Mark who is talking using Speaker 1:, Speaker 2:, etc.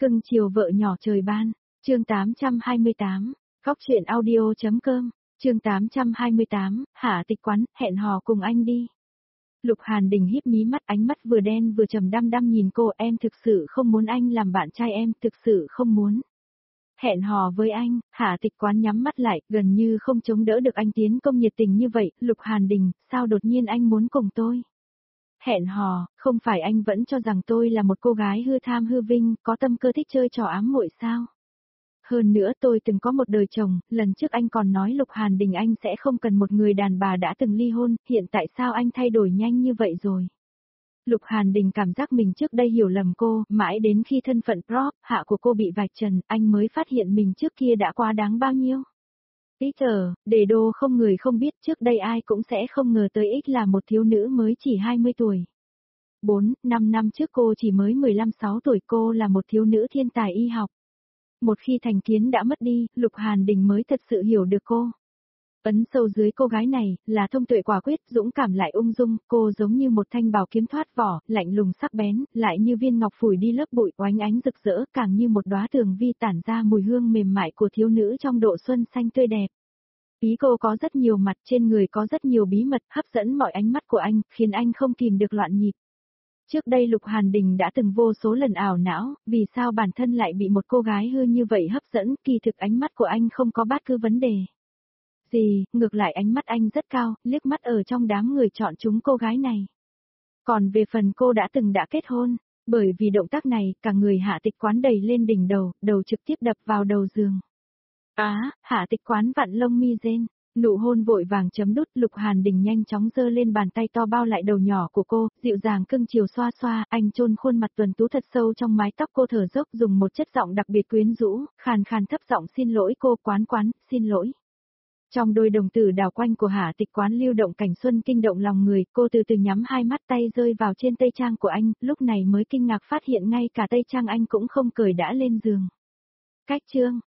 Speaker 1: Cưng chiều vợ nhỏ trời ban, chương 828, Góc truyện audio.com, chương 828, Hạ Tịch Quán, hẹn hò cùng anh đi. Lục Hàn Đình híp mí mắt, ánh mắt vừa đen vừa trầm đăm đăm nhìn cô, em thực sự không muốn anh làm bạn trai em, thực sự không muốn. Hẹn hò với anh, Hạ Tịch Quán nhắm mắt lại, gần như không chống đỡ được anh tiến công nhiệt tình như vậy. Lục Hàn Đình, sao đột nhiên anh muốn cùng tôi? Hẹn hò, không phải anh vẫn cho rằng tôi là một cô gái hư tham hư vinh, có tâm cơ thích chơi trò ám muội sao? Hơn nữa tôi từng có một đời chồng, lần trước anh còn nói Lục Hàn Đình anh sẽ không cần một người đàn bà đã từng ly hôn, hiện tại sao anh thay đổi nhanh như vậy rồi? Lục Hàn Đình cảm giác mình trước đây hiểu lầm cô, mãi đến khi thân phận prop, hạ của cô bị vạch trần, anh mới phát hiện mình trước kia đã quá đáng bao nhiêu. Để đồ không người không biết, trước đây ai cũng sẽ không ngờ tới X là một thiếu nữ mới chỉ 20 tuổi. 4-5 năm trước cô chỉ mới 15-16 tuổi, cô là một thiếu nữ thiên tài y học. Một khi thành kiến đã mất đi, Lục Hàn Đình mới thật sự hiểu được cô. Ấn sâu dưới cô gái này, là thông tuệ quả quyết, dũng cảm lại ung dung, cô giống như một thanh bảo kiếm thoát vỏ, lạnh lùng sắc bén, lại như viên ngọc phủi đi lớp bụi oánh ánh rực rỡ, càng như một đóa tường vi tản ra mùi hương mềm mại của thiếu nữ trong độ xuân xanh tươi đẹp. Ý cô có rất nhiều mặt, trên người có rất nhiều bí mật, hấp dẫn mọi ánh mắt của anh, khiến anh không kìm được loạn nhịp. Trước đây Lục Hàn Đình đã từng vô số lần ảo não, vì sao bản thân lại bị một cô gái hư như vậy hấp dẫn, kỳ thực ánh mắt của anh không có bất cứ vấn đề gì, ngược lại ánh mắt anh rất cao, liếc mắt ở trong đám người chọn chúng cô gái này. Còn về phần cô đã từng đã kết hôn, bởi vì động tác này, cả người Hạ Tịch Quán đầy lên đỉnh đầu trực tiếp đập vào đầu giường. Hạ Tịch Quán vặn lông mi rên, nụ hôn vội vàng chấm đút. Lục Hàn Đình nhanh chóng giơ lên bàn tay to bao lại đầu nhỏ của cô, dịu dàng cưng chiều xoa xoa, anh chôn khuôn mặt tuấn tú thật sâu trong mái tóc cô, thở dốc dùng một chất giọng đặc biệt quyến rũ, khàn khàn thấp giọng xin lỗi cô, Quán, xin lỗi. Trong đôi đồng tử đào quanh của Hạ Tịch Quán lưu động cảnh xuân kinh động lòng người, cô từ từ nhắm hai mắt, tay rơi vào trên tây trang của anh, lúc này mới kinh ngạc phát hiện ngay cả tây trang anh cũng không cởi đã lên giường. Cách chương